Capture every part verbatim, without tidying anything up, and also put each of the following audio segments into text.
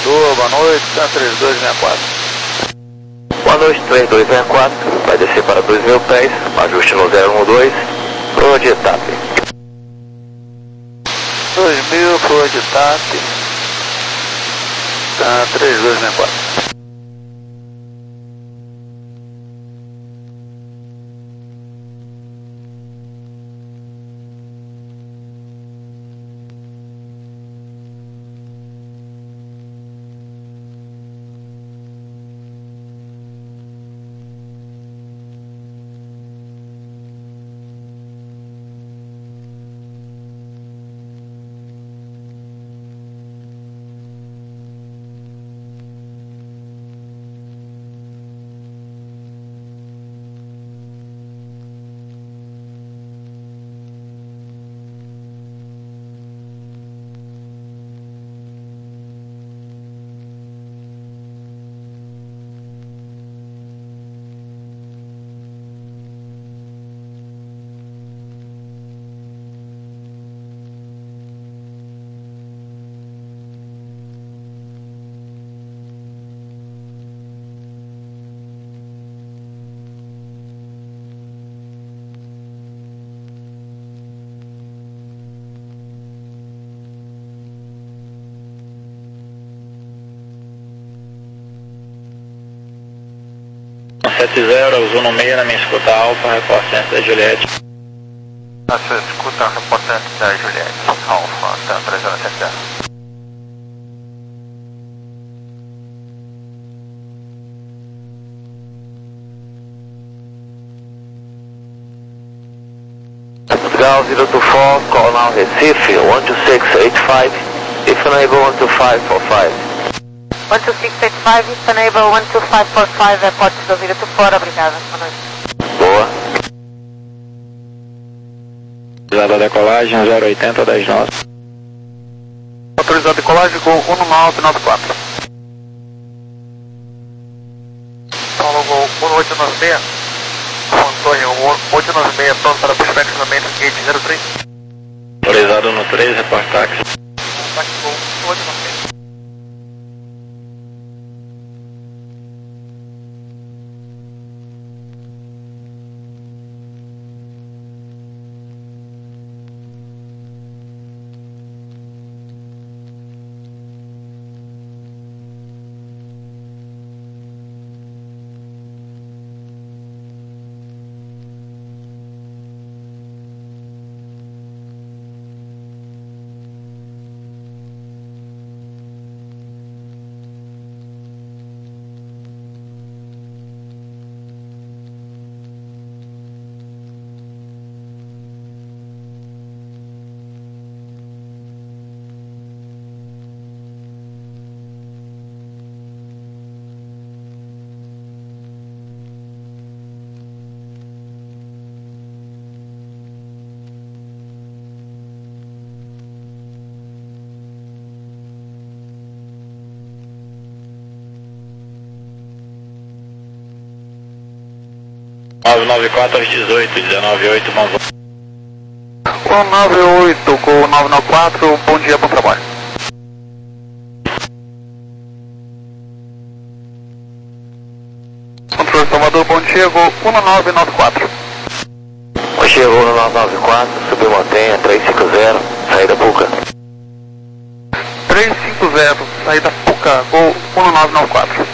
Salvador, boa noite, três dois seis quatro. Boa noite, três dois seis quatro, vai descer para dois mil pés, ajuste no zero um dois, flor de TAP. dois mil, flor de TAP, tá, três dois seis quatro. sete zero, Zuno seis na minha escuta Alfa, reportante da Juliette. Na sua escuta, reportante da Juliette, Alfa, tá, três zero sete zero. Portugal zero two four, call now Recife, one two six eight five, if unable one two five four five. one two six eight five, if unable one two five four five, é Portugal zero two four, obrigada. Boa noite. Boa. Autorizada a decolagem, zero oitenta, dez nove. Autorizado a decolagem com um nove nove quatro. Paulo Gol um oito nove seis, Antônio um oito nove seis, pronto para perfeccionamento, gate zero três. Autorizado no três, report táxi. Táxi Gol um oito nove seis. nove nove quatro às dezoito, dezenove oito, bom voo. um nove oito com nove nove quatro, bom dia, bom trabalho. Controle Salvador, bom dia, voo um nove nove quatro. Bom dia, voo um nove nove quatro, subiu montanha, três cinco zero, saída Puca. três cinco zero, saída Puca, voo um nove nove quatro.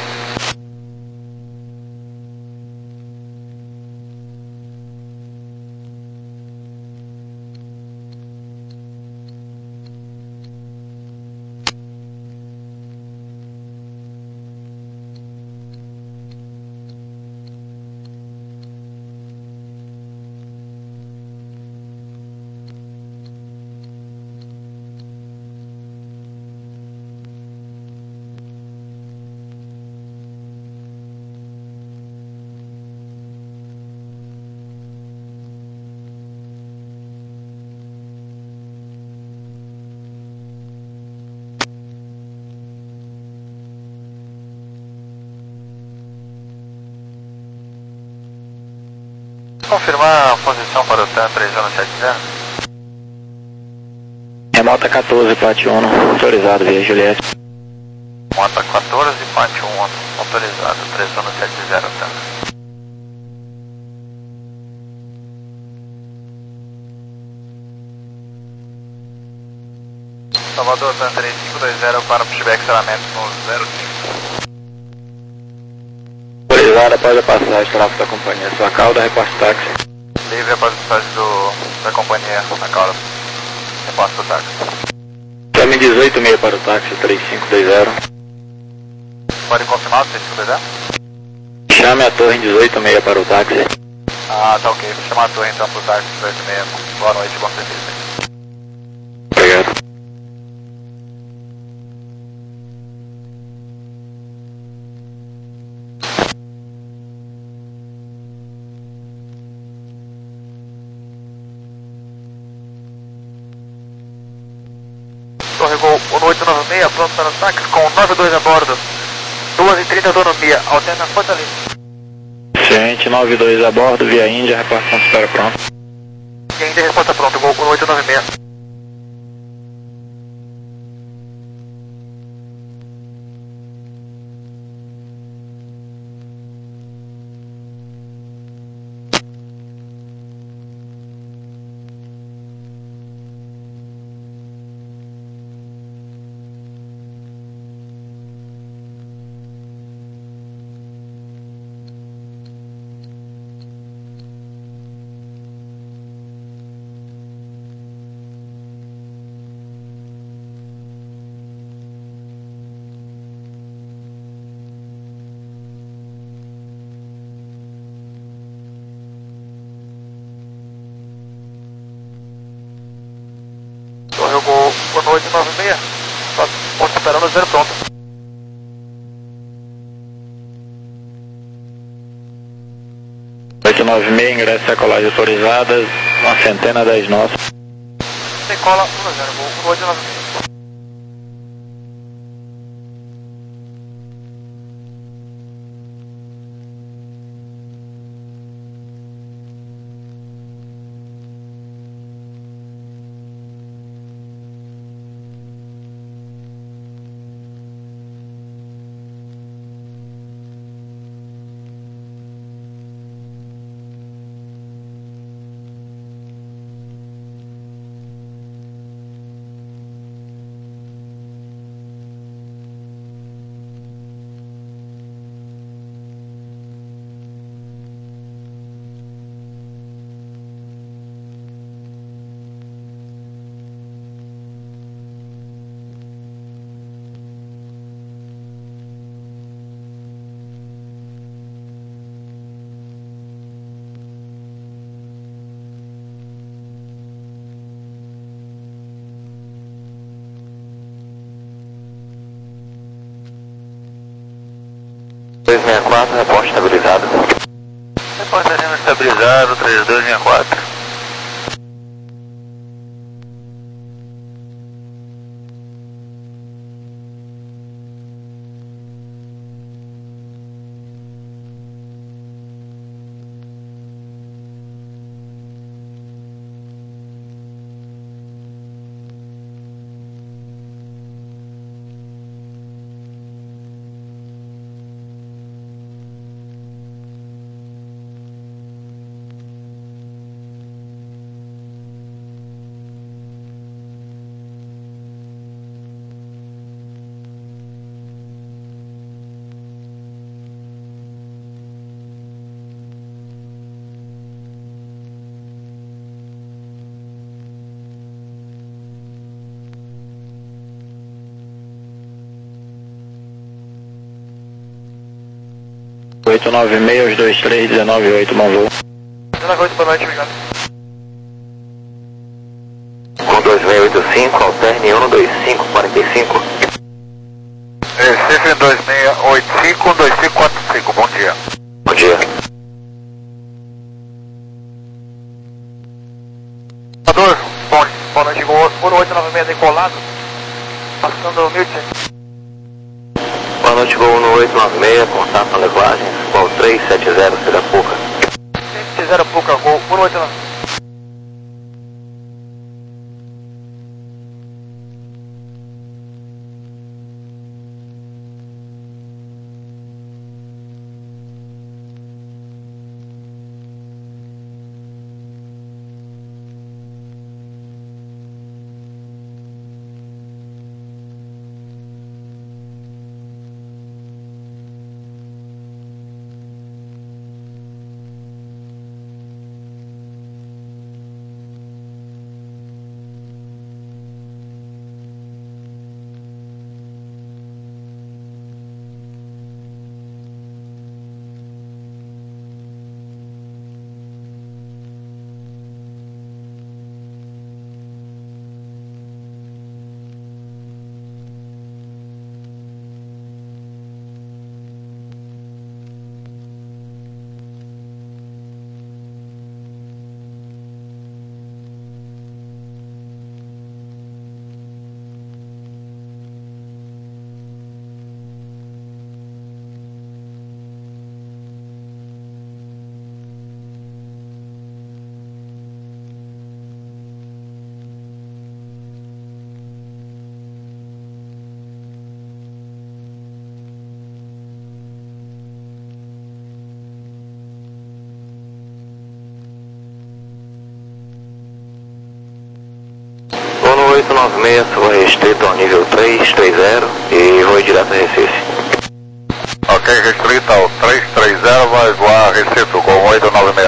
Confirmar a posição para o TAM três zero sete zero. Remota quatorze, Plat Uno, autorizado via Juliette. Mota quatorze, parte um, autorizado, três anos sete zero, tá? Salvador, Thunder cinco dois zero para pushback aceleramento no zero cinco. Autorizada após a passagem, tráfego da companhia. Sua cauda, reporte táxi. Livre após a passagem do, da companhia na cauda. Reporte do táxi. Chame dezoito meia para o táxi, três cinco dois zero. Pode confirmar o três cinco dois zero? Chame a torre dezoito meia para o táxi. Ah, tá ok. Vou chamar a torre então pro táxi dezoito meia. Boa noite, bom serviço. Obrigado. Torre Gol um oito nove seis, pronto para ataques com nove dois a bordo. duas e trinta autonomia, alterna Fortaleza. Ciente nove dois a bordo, via Índia, repartição de espera pronto. E ainda resposta pronta, Gol um oito nove seis. Torre Gol um oito nove seis. Ponto esperando zero pronto. oito nove seis, ingresso e colagem autorizadas, uma centena dez nós. Decola um zero, Gol um oito nove seis. dois seis quatro, reporte estabilizado. Reporte sendo estabilizado, três dois seis quatro. oito nove seis, dois três, um nove oito, bom voo. dezenove oito, boa noite, obrigado. Com dois seis oito cinco, alterne um dois cinco quatro cinco. Recife dois seis oito cinco, dois cinco quatro cinco, bom dia. Bom dia. Salvador, bom, boa noite, Gol um oito nove seis decolado, passando mil e cem. Boa noite, Gol um oito nove seis, contato na levagem, Gol três sete zero, Sirapuca. três zero Puca, Gol um oito nove seis. cinco nove seis, sua restrito ao nível três três zero e vou direto a Recife. Ok, restrito ao três três zero, vai voar Recife com oito nove seis.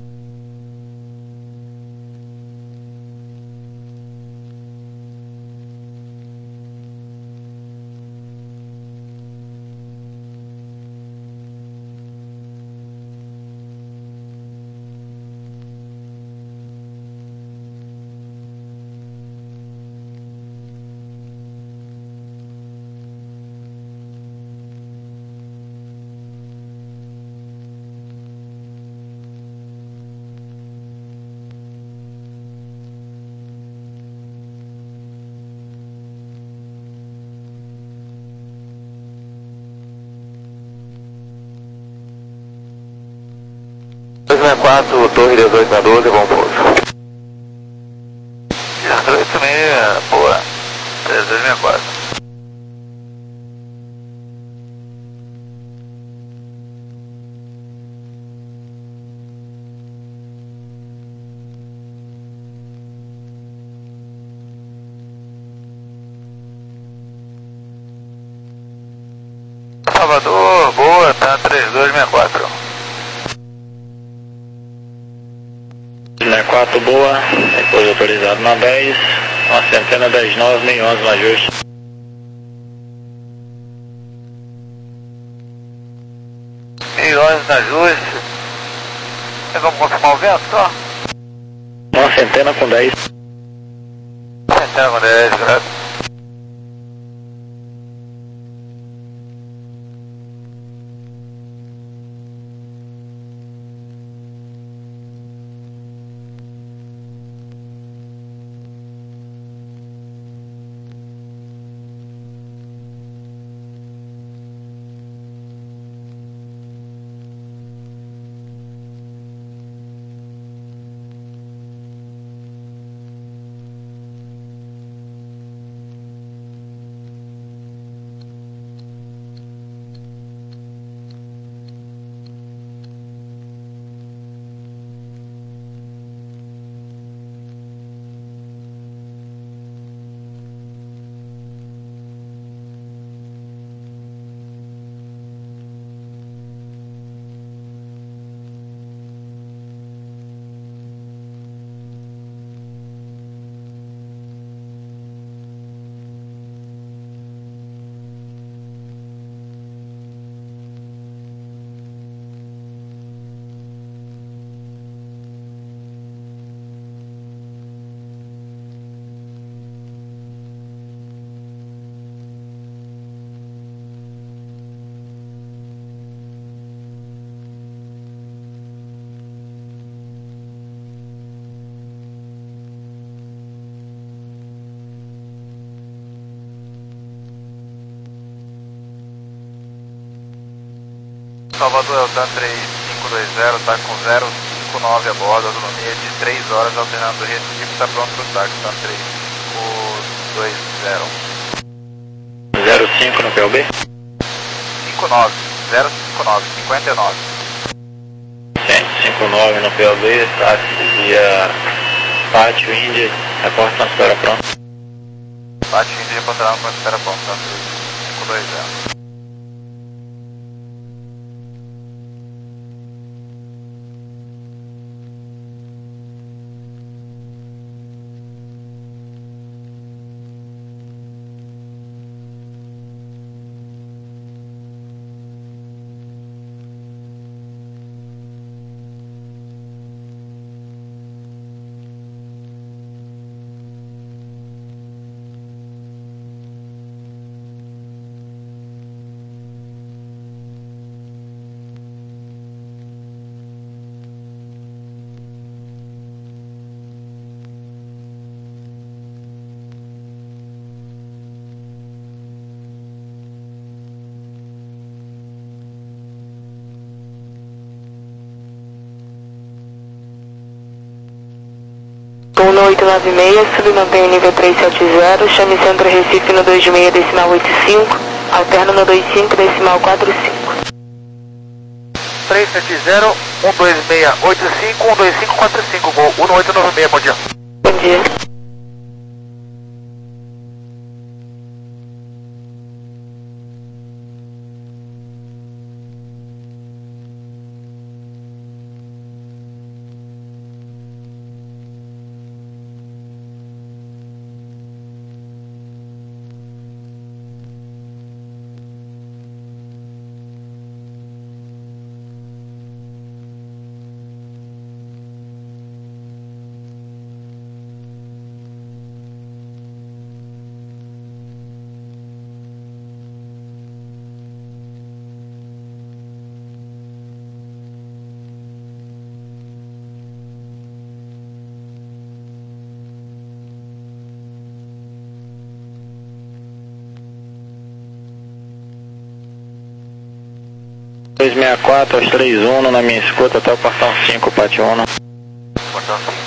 dois seis quatro, torre dezoito na doze, bom pouso. oito seis, boa, dois seis quatro. Salvador, boa, tá três dois seis quatro. sessenta e quatro, boa, depois autorizado na dez, uma centena dez nove, meio onze no ajuste. meio onze no ajuste. Tem como confirmar o vento só? Uma centena com dez. Centena com dez, graças. Salvador Eltan três cinco dois zero, tá com zero cinco nove a bordo, autonomia de três horas, alternando Recife, tá pronto pro táxi, tá três cinco dois zero. zero cinco no P O B? cinco nove, zero cinco nove, cinquenta e nove. cento e cinquenta e nove no P O B, táxi via Pátio Índia, reporte na espera pronto. Pátio Índia, reportará na espera pronto, tá três cinco dois zero. uno oito nove seis, submantém o nível três sete zero, chame Centro Recife no dois seis decimal oito cinco, alterna no dois cinco decimal quatro cinco. três sete zero, um dois seis oito cinco, um dois cinco quatro cinco, gol um oito nove seis, bom dia. Bom dia. dois seis quatro, aos três um na minha escuta até o portão cinco, Pátio um. Portão cinco.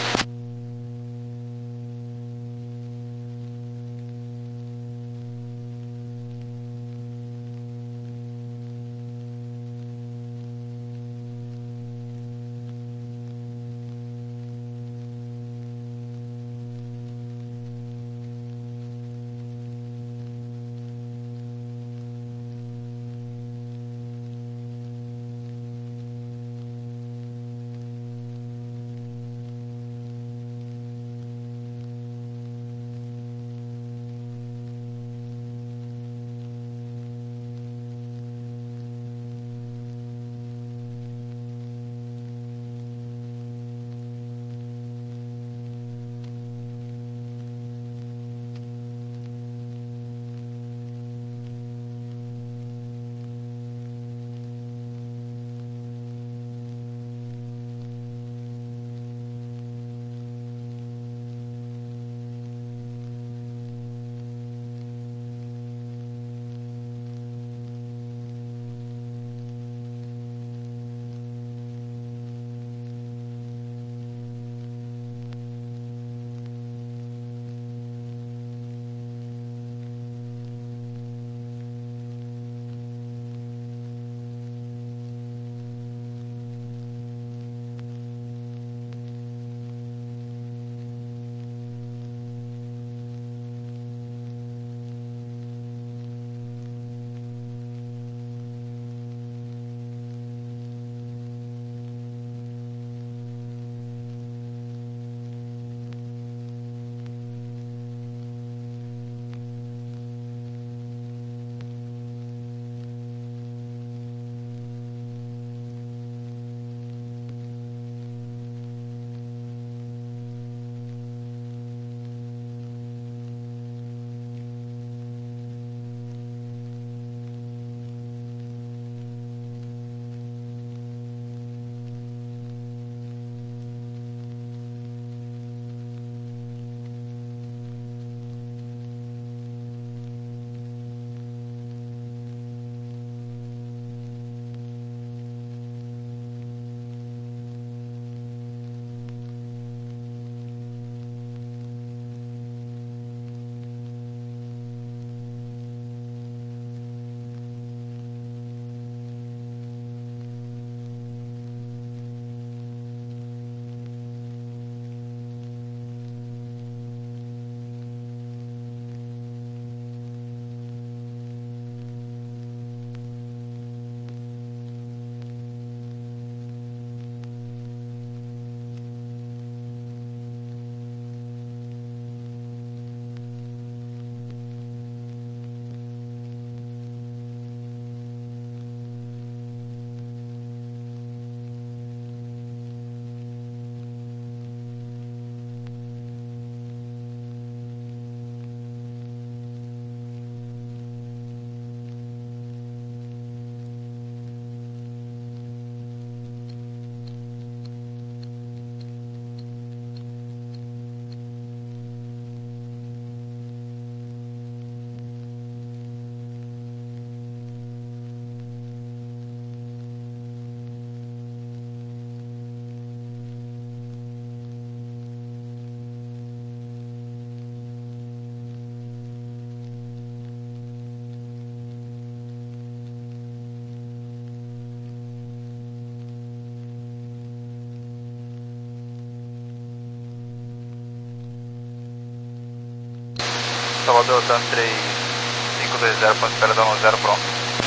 Salvador, Tan três cinco dois zero, ponto espera da um zero, pronto.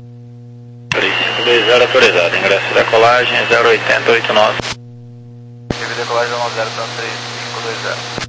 três cinco dois zero autorizado, ingresso decolagem zero oito zero oito nove. Teve decolagem da um zero, Tan três cinco dois zero.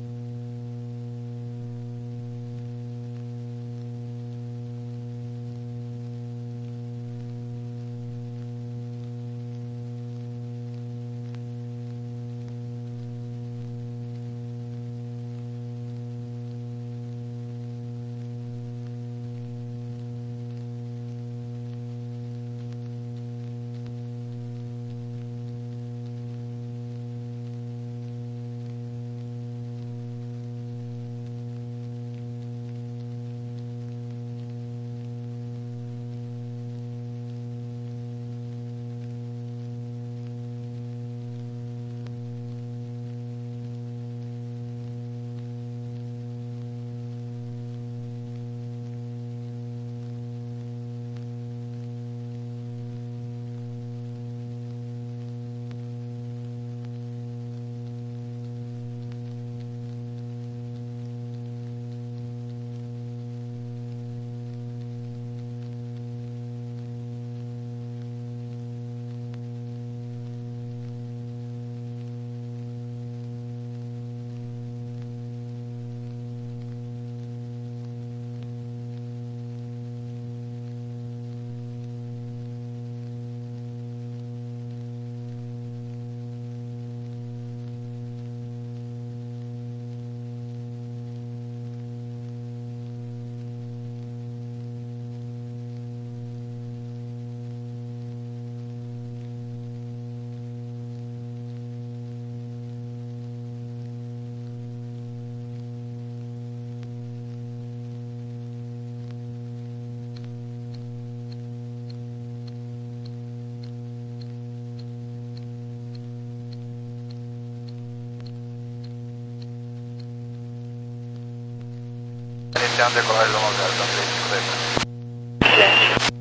iniciando decolagem da zero, tá três cinco dois zero. Gente.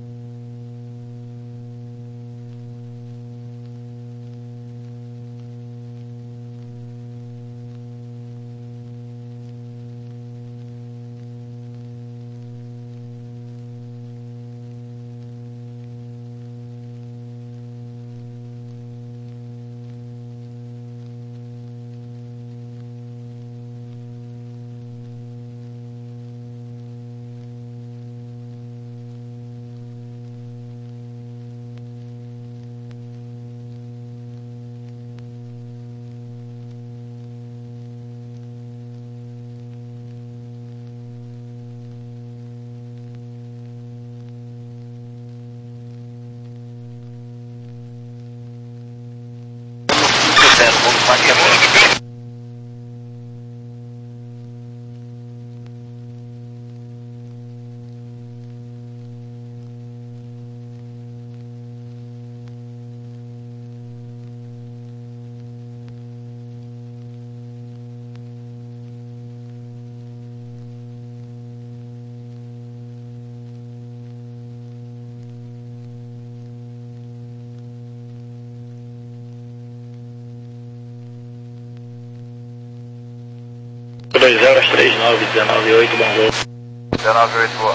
dois zero, três nove, dezenove oito, bom voo. dezenove oito, boa.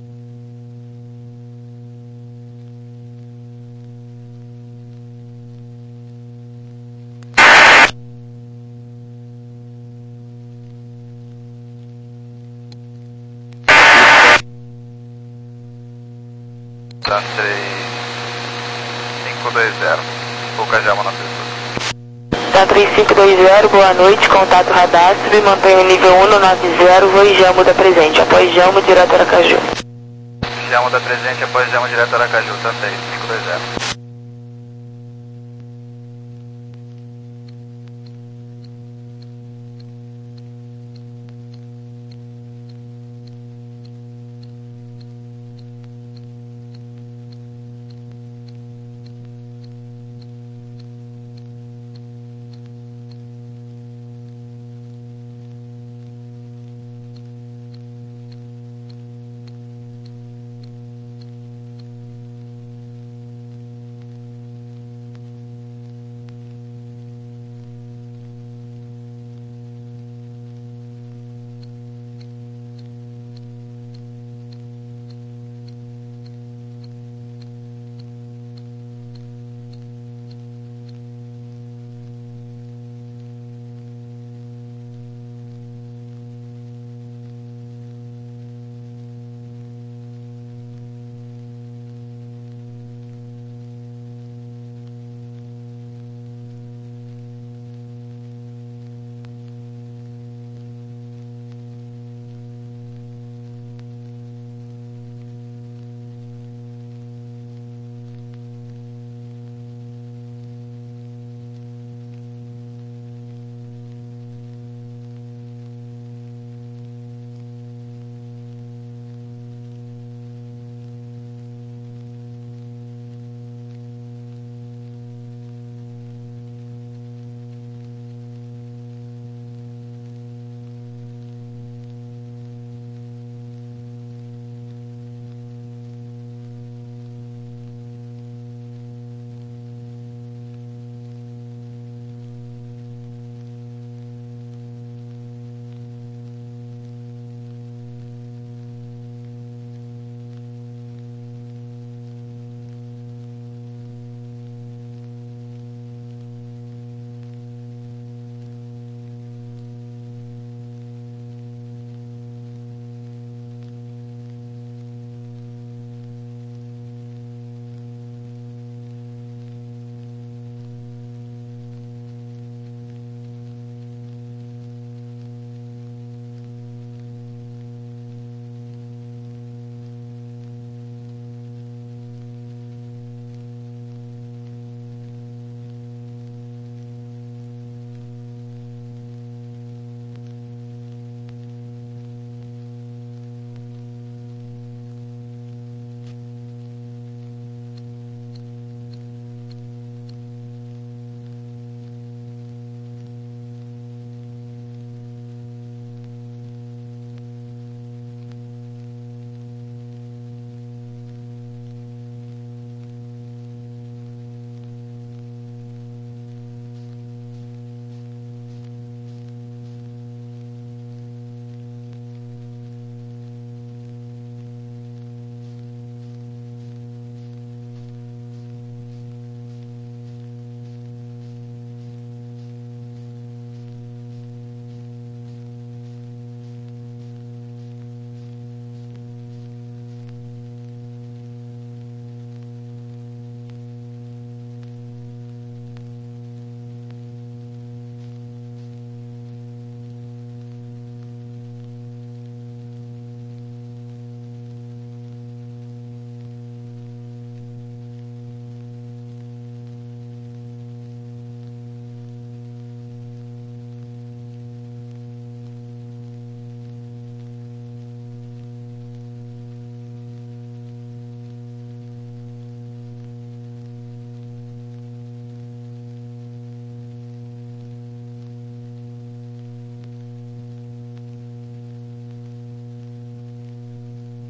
Tá três cinco dois zero, pouca jama na pessoa. Tá três cinco dois zero, boa noite, contato radastro e mantenha nível um no nove zero, voo e Jamo da presente, após Jamo, direto Aracaju. Jamo da presente, após Jamo, direto Aracaju, tá três cinco dois zero.